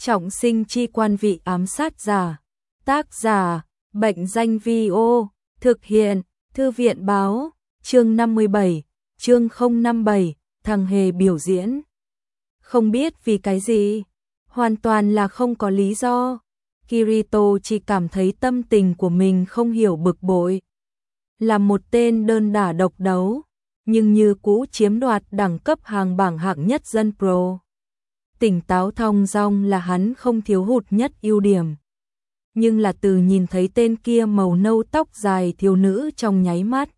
Trọng sinh chi quan vị ám sát giả. Tác giả, Bệnh danh Vi-ô. Thực hiện, Thư viện báo. Chương 57, chương 057, thằng hề biểu diễn. Không biết vì cái gì, hoàn toàn là không có lý do. Kirito chỉ cảm thấy tâm tình của mình không hiểu bực bội. Là một tên đơn đả độc đấu, nhưng như cũ chiếm đoạt đẳng cấp hàng bảng hạng nhất dân pro. Tỉnh táo thong dong là hắn không thiếu hụt nhất ưu điểm. Nhưng là từ nhìn thấy tên kia màu nâu tóc dài thiếu nữ trong nháy mắt.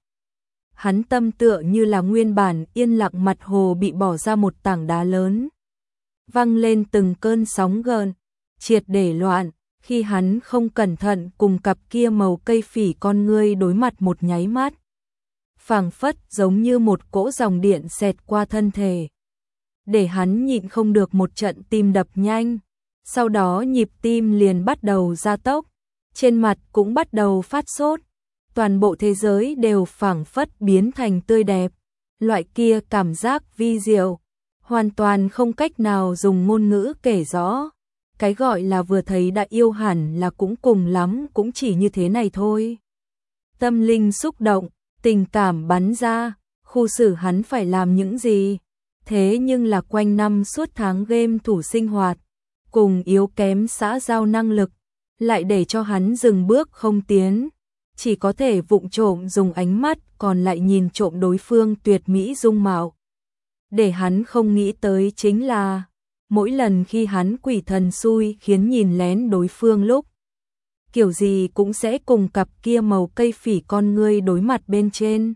Hắn tâm tựa như là nguyên bản yên lặng mặt hồ bị bỏ ra một tảng đá lớn. Văng lên từng cơn sóng gợn, triệt để loạn, khi hắn không cẩn thận cùng cặp kia màu cây phỉ con ngươi đối mặt một nháy mắt. Phảng phất giống như một cỗ dòng điện xẹt qua thân thể. Để hắn nhịn không được một trận tim đập nhanh, sau đó nhịp tim liền bắt đầu gia tốc, trên mặt cũng bắt đầu phát sốt, toàn bộ thế giới đều phảng phất biến thành tươi đẹp, loại kia cảm giác vi diệu, hoàn toàn không cách nào dùng ngôn ngữ kể rõ, cái gọi là vừa thấy đã yêu hẳn là cũng cùng lắm cũng chỉ như thế này thôi. Tâm linh xúc động, tình cảm bắn ra, khu xử hắn phải làm những gì? Thế nhưng là quanh năm suốt tháng game thủ sinh hoạt, cùng yếu kém xã giao năng lực, lại để cho hắn dừng bước không tiến, chỉ có thể vụng trộm dùng ánh mắt còn lại nhìn trộm đối phương tuyệt mỹ dung mạo. Để hắn không nghĩ tới chính là, mỗi lần khi hắn quỷ thần xui khiến nhìn lén đối phương lúc, kiểu gì cũng sẽ cùng cặp kia màu cây phỉ con ngươi đối mặt bên trên.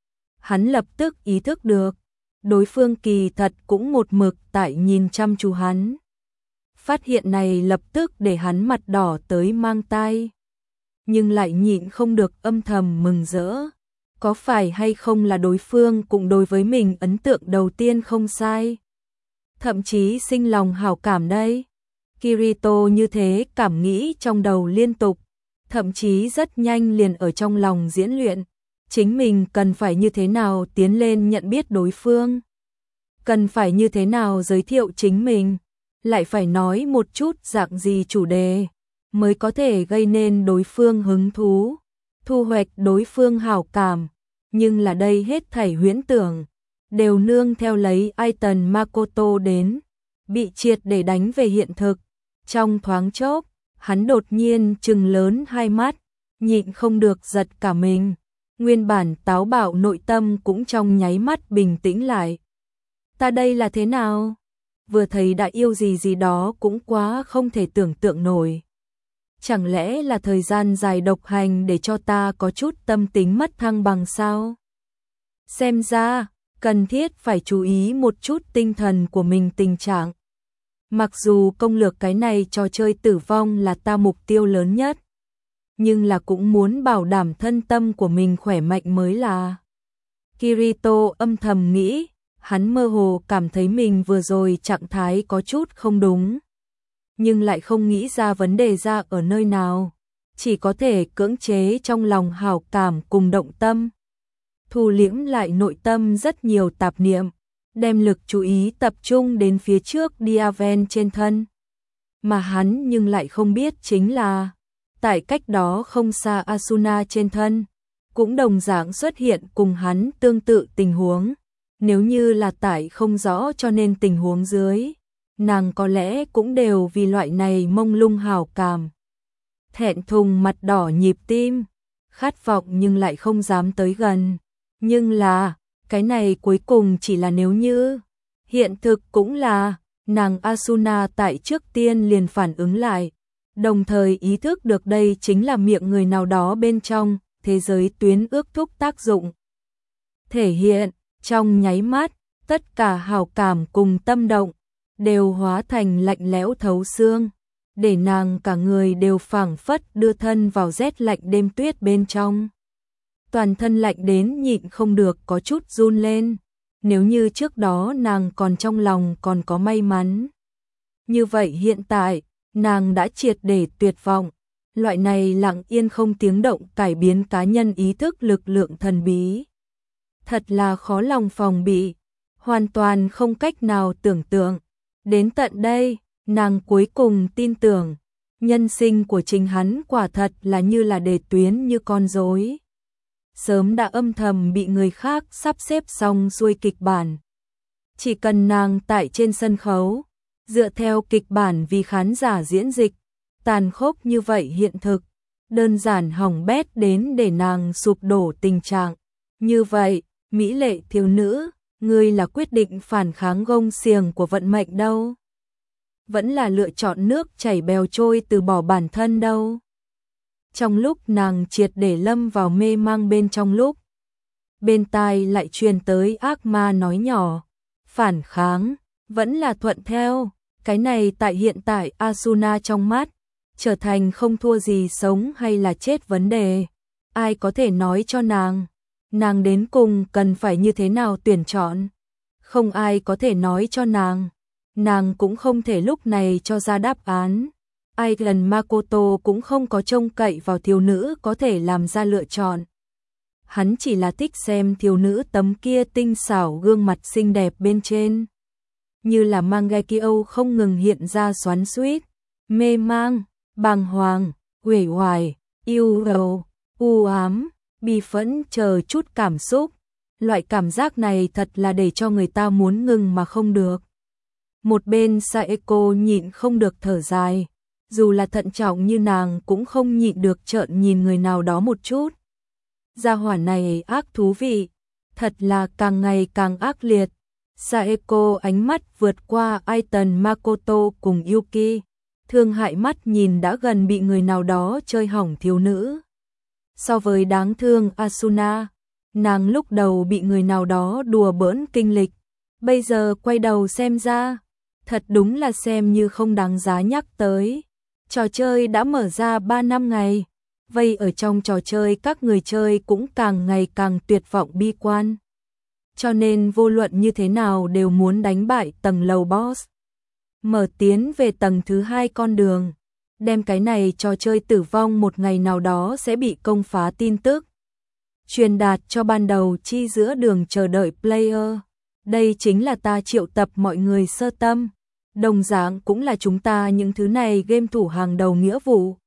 Hắn lập tức ý thức được, đối phương kỳ thật cũng một mực tại nhìn chăm chú hắn. Phát hiện này lập tức để hắn mặt đỏ tới mang tai, nhưng lại nhịn không được âm thầm mừng rỡ. Có phải hay không là đối phương cũng đối với mình ấn tượng đầu tiên không sai, thậm chí sinh lòng hảo cảm đây. Kirito như thế cảm nghĩ trong đầu liên tục, thậm chí rất nhanh liền ở trong lòng diễn luyện, chính mình cần phải như thế nào tiến lên nhận biết đối phương, cần phải như thế nào giới thiệu chính mình, lại phải nói một chút dạng gì chủ đề mới có thể gây nên đối phương hứng thú, thu hoạch đối phương hảo cảm. Nhưng là đây hết thảy huyễn tưởng đều nương theo lấy Aiton Makoto đến, bị triệt để đánh về hiện thực. Trong thoáng chốc, hắn đột nhiên trừng lớn hai mắt, nhịn không được giật cả mình, nguyên bản táo bạo nội tâm cũng trong nháy mắt bình tĩnh lại. Ta đây là thế nào? Vừa thấy đã yêu gì gì đó cũng quá không thể tưởng tượng nổi. Chẳng lẽ là thời gian dài độc hành để cho ta có chút tâm tính mất thăng bằng sao? Xem ra, cần thiết phải chú ý một chút tinh thần của mình tình trạng. Mặc dù công lược cái này trò chơi tử vong là ta mục tiêu lớn nhất, nhưng là cũng muốn bảo đảm thân tâm của mình khỏe mạnh mới là. Kirito âm thầm nghĩ, hắn mơ hồ cảm thấy mình vừa rồi trạng thái có chút không đúng, nhưng lại không nghĩ ra vấn đề ra ở nơi nào, chỉ có thể cưỡng chế trong lòng hảo cảm cùng động tâm, thu liễm lại nội tâm rất nhiều tạp niệm, đem lực chú ý tập trung đến phía trước Diaven trên thân. Mà hắn nhưng lại không biết chính là, tại cách đó không xa Asuna trên thân, cũng đồng dạng xuất hiện cùng hắn tương tự tình huống. Nếu như là tại không rõ cho nên tình huống dưới, nàng có lẽ cũng đều vì loại này mông lung hảo cảm. Thẹn thùng mặt đỏ nhịp tim, khát vọng nhưng lại không dám tới gần. Nhưng là, cái này cuối cùng chỉ là nếu như. Hiện thực cũng là, nàng Asuna tại trước tiên liền phản ứng lại, đồng thời ý thức được đây chính là miệng người nào đó bên trong, thế giới tuyến ước thúc tác dụng. Thể hiện, trong nháy mắt, tất cả hảo cảm cùng tâm động, đều hóa thành lạnh lẽo thấu xương, để nàng cả người đều phảng phất đưa thân vào rét lạnh đêm tuyết bên trong. Toàn thân lạnh đến nhịn không được có chút run lên, nếu như trước đó nàng còn trong lòng còn có may mắn. Như vậy hiện tại, nàng đã triệt để tuyệt vọng, loại này lặng yên không tiếng động cải biến cá nhân ý thức lực lượng thần bí. Thật là khó lòng phòng bị, hoàn toàn không cách nào tưởng tượng. Đến tận đây, Nàng cuối cùng tin tưởng, nhân sinh của chính hắn quả thật là như là đề tuyến như con rối. Sớm đã âm thầm bị người khác sắp xếp xong xuôi kịch bản. Chỉ cần nàng tại trên sân khấu, dựa theo kịch bản vì khán giả diễn dịch, tàn khốc như vậy hiện thực, đơn giản hỏng bét đến để nàng sụp đổ tình trạng. Như vậy, mỹ lệ thiếu nữ, ngươi là quyết định phản kháng gông xiềng của vận mệnh đâu? Vẫn là lựa chọn nước chảy bèo trôi từ bỏ bản thân đâu? Trong lúc nàng triệt để lâm vào mê mang bên trong lúc, bên tai lại truyền tới ác ma nói nhỏ, phản kháng, vẫn là thuận theo, cái này tại hiện tại Asuna trong mắt, trở thành không thua gì sống hay là chết vấn đề. Ai có thể nói cho nàng đến cùng cần phải như thế nào tuyển chọn? Không ai có thể nói cho nàng cũng không thể lúc này cho ra đáp án. Aidan Makoto cũng không có trông cậy vào thiếu nữ có thể làm ra lựa chọn. Hắn chỉ là thích xem thiếu nữ tấm kia tinh xảo gương mặt xinh đẹp bên trên. Như là Mangekyo không ngừng hiện ra xoắn xuýt, mê mang, bàng hoàng, uể oải, yêu rầu, u ám, bi phẫn chờ chút cảm xúc. Loại cảm giác này thật là để cho người ta muốn ngừng mà không được. Một bên Saeko nhịn không được thở dài. Dù là thận trọng như nàng cũng không nhịn được trợn nhìn người nào đó một chút. Gia hỏa này ác thú vị, thật là càng ngày càng ác liệt. Saeko ánh mắt vượt qua Aidan Makoto cùng Yuki, thương hại mắt nhìn đã gần bị người nào đó chơi hỏng thiếu nữ. So với đáng thương Asuna, nàng lúc đầu bị người nào đó đùa bỡn kinh lịch, bây giờ quay đầu xem ra, thật đúng là xem như không đáng giá nhắc tới. Trò chơi đã mở ra 3 năm ngày, vậy ở trong trò chơi các người chơi cũng càng ngày càng tuyệt vọng bi quan. Cho nên vô luận như thế nào đều muốn đánh bại tầng lầu boss. Mở tiến về tầng thứ 2 con đường, đem cái này trò chơi tử vong một ngày nào đó sẽ bị công phá tin tức. Truyền đạt cho ban đầu chi giữa đường chờ đợi player. Đây chính là ta triệu tập mọi người sơ tâm. Đồng dạng cũng là chúng ta những thứ này game thủ hàng đầu nghĩa vụ.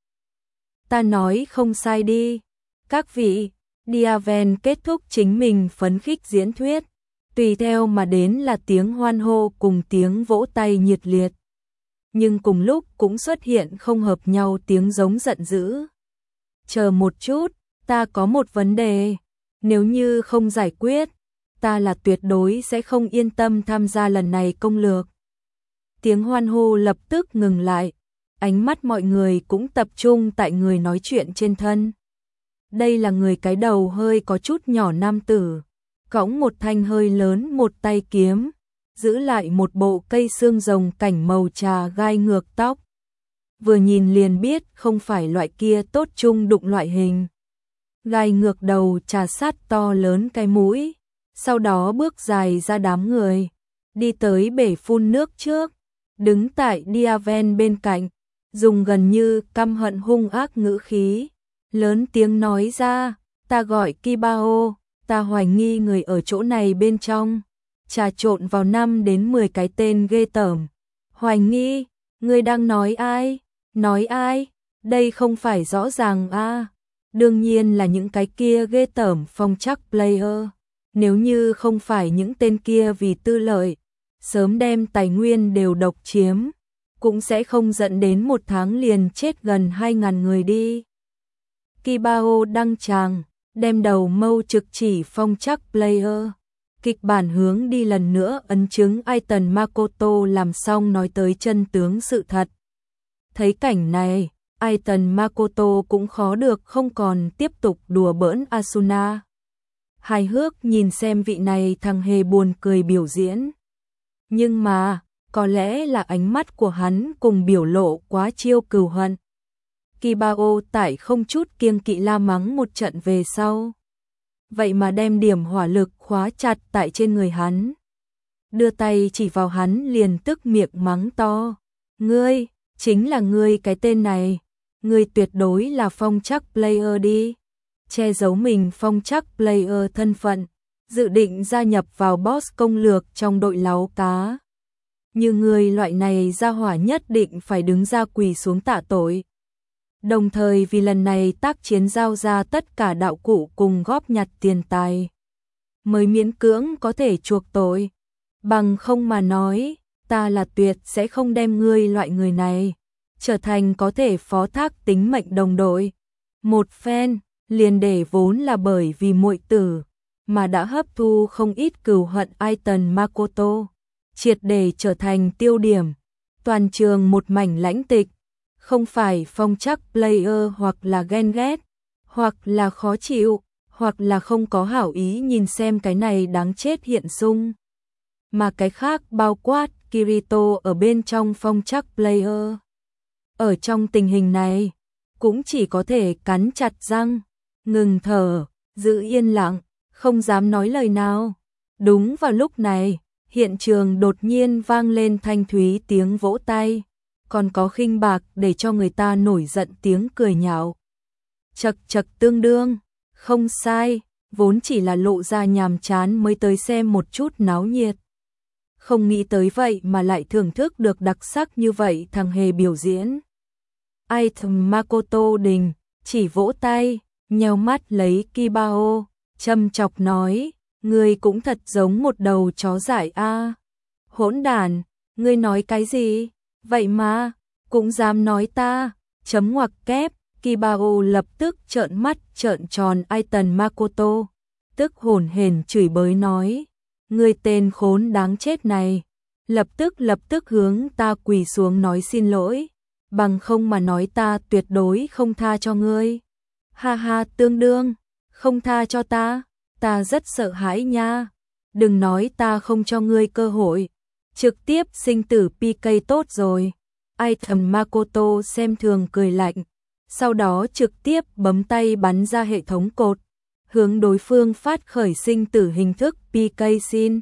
Ta nói không sai đi. Các vị, Diaven kết thúc chính mình phấn khích diễn thuyết. Tùy theo mà đến là tiếng hoan hô cùng tiếng vỗ tay nhiệt liệt. Nhưng cùng lúc cũng xuất hiện không hợp nhau tiếng giống giận dữ. Chờ một chút, ta có một vấn đề. Nếu như không giải quyết, ta là tuyệt đối sẽ không yên tâm tham gia lần này công lược. Tiếng hoan hô lập tức ngừng lại, ánh mắt mọi người cũng tập trung tại người nói chuyện trên thân. Đây là người cái đầu hơi có chút nhỏ nam tử, cõng một thanh hơi lớn một tay kiếm, giữ lại một bộ cây xương rồng cảnh màu trà gai ngược tóc. Vừa nhìn liền biết không phải loại kia tốt chung đụng loại hình. Gai ngược đầu trà sát to lớn cái mũi, sau đó bước dài ra đám người, đi tới bể phun nước trước. Đứng tại Diaven bên cạnh, dùng gần như căm hận hung ác ngữ khí, lớn tiếng nói ra, ta gọi Kibao, ta hoài nghi người ở chỗ này bên trong, trà trộn vào 5 đến 10 cái tên ghê tởm. Hoài nghi, ngươi đang nói ai? Nói ai? Đây không phải rõ ràng à? Đương nhiên là những cái kia ghê tởm phong trắc player, nếu như không phải những tên kia vì tư lợi, sớm đem tài nguyên đều độc chiếm, cũng sẽ không dẫn đến một tháng liền chết gần 2.000 người đi. Kibao đăng tràng, đem đầu mâu trực chỉ phong trắc player. Kịch bản hướng đi lần nữa ấn chứng Aidan Makoto làm xong nói tới chân tướng sự thật. Thấy cảnh này, Aidan Makoto cũng khó được không còn tiếp tục đùa bỡn Asuna. Hài hước nhìn xem vị này thằng hề buồn cười biểu diễn. Nhưng mà, có lẽ là ánh mắt của hắn cùng biểu lộ quá chiêu cừu hận. Kibao tại không chút kiêng kỵ la mắng một trận về sau. Vậy mà đem điểm hỏa lực khóa chặt tại trên người hắn. Đưa tay chỉ vào hắn liền tức miệng mắng to. Ngươi, chính là ngươi cái tên này. Ngươi tuyệt đối là phong trắc player đi. Che giấu mình phong trắc player thân phận. Dự định gia nhập vào boss công lược trong đội láu cá. như người loại này gia hỏa nhất định phải đứng ra quỳ xuống tạ tội. Đồng thời vì lần này tác chiến giao ra tất cả đạo cụ cùng góp nhặt tiền tài, mới miễn cưỡng có thể chuộc tội. Bằng không mà nói, ta là tuyệt sẽ không đem ngươi loại người này trở thành có thể phó thác tính mệnh đồng đội. Một phen, liền để vốn là bởi vì muội tử mà đã hấp thu không ít cừu hận Aiton Makoto, triệt để trở thành tiêu điểm. Toàn trường một mảnh lãnh tịch, không phải phong trắc player hoặc là ghen ghét, hoặc là khó chịu, hoặc là không có hảo ý nhìn xem cái này đáng chết hiện sung. Mà cái khác bao quát Kirito ở bên trong phong trắc player. Ở trong tình hình này, cũng chỉ có thể cắn chặt răng, ngừng thở, giữ yên lặng, không dám nói lời nào. Đúng vào lúc này, hiện trường đột nhiên vang lên thanh thúy tiếng vỗ tay, còn có khinh bạc để cho người ta nổi giận tiếng cười nhạo. Chậc chậc tương đương, không sai, vốn chỉ là lộ ra nhàm chán mới tới xem một chút náo nhiệt. Không nghĩ tới vậy mà lại thưởng thức được đặc sắc như vậy thằng hề biểu diễn. Aiton Makoto đình, chỉ vỗ tay, nheo mắt lấy Kibao, châm chọc nói, ngươi cũng thật giống một đầu chó dại a. Hỗn đản, ngươi nói cái gì? Vậy mà, cũng dám nói ta, chấm ngoặc kép, Kibao lập tức trợn mắt trợn tròn Aiton Makoto, tức hổn hển chửi bới nói, ngươi tên khốn đáng chết này, lập tức hướng ta quỳ xuống nói xin lỗi, bằng không mà nói ta tuyệt đối không tha cho ngươi. Ha ha, tương đương, không tha cho ta rất sợ hãi nha. Đừng nói ta không cho ngươi cơ hội, trực tiếp sinh tử PK tốt rồi. Aiton Makoto xem thường cười lạnh, sau đó trực tiếp bấm tay bắn ra hệ thống cột, hướng đối phương phát khởi sinh tử hình thức PK xin.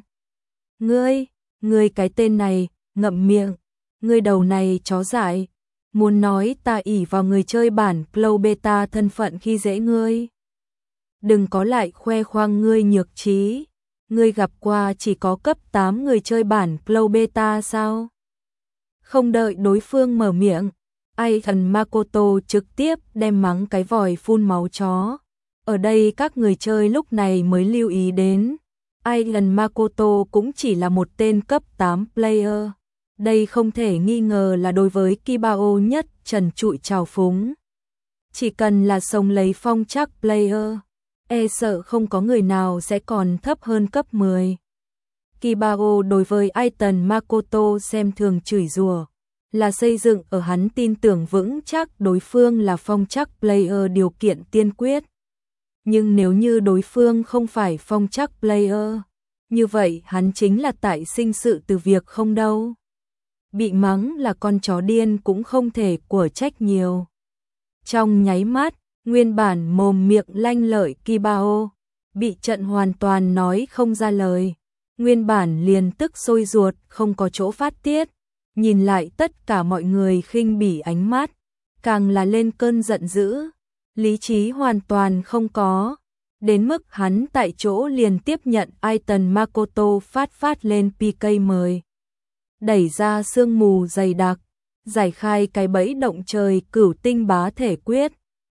Ngươi cái tên này, ngậm miệng, ngươi đầu này chó dại, muốn nói ta ỷ vào người chơi bản Cloud Beta thân phận khi dễ ngươi. Đừng có lại khoe khoang ngươi nhược trí, ngươi gặp qua chỉ có cấp 8 người chơi bản Cloud Beta sao? Không đợi đối phương mở miệng, Aiton Makoto trực tiếp đem mắng cái vòi phun máu chó. Ở đây các người chơi lúc này mới lưu ý đến, Aiton Makoto cũng chỉ là một tên cấp 8 player. Đây không thể nghi ngờ là đối với Kibao nhất trần trụi trào phúng. Chỉ cần là sống lấy phong trắc player, e sợ không có người nào sẽ còn thấp hơn cấp 10. Kibao đối với Aiton Makoto xem thường chửi rủa, là xây dựng ở hắn tin tưởng vững chắc đối phương là phong trắc player điều kiện tiên quyết. Nhưng nếu như đối phương không phải phong trắc player, như vậy hắn chính là tại sinh sự từ việc không đâu. Bị mắng là con chó điên cũng không thể của trách nhiều. Trong nháy mắt, nguyên bản mồm miệng lanh lợi Kibao bị trận hoàn toàn nói không ra lời. Nguyên bản liền tức sôi ruột không có chỗ phát tiết, nhìn lại tất cả mọi người khinh bỉ ánh mắt, càng là lên cơn giận dữ, lý trí hoàn toàn không có, đến mức hắn tại chỗ liền tiếp nhận Aiton Makoto phát lên PK mời. Đẩy ra sương mù dày đặc, giải khai cái bẫy động trời cửu tinh bá thể quyết,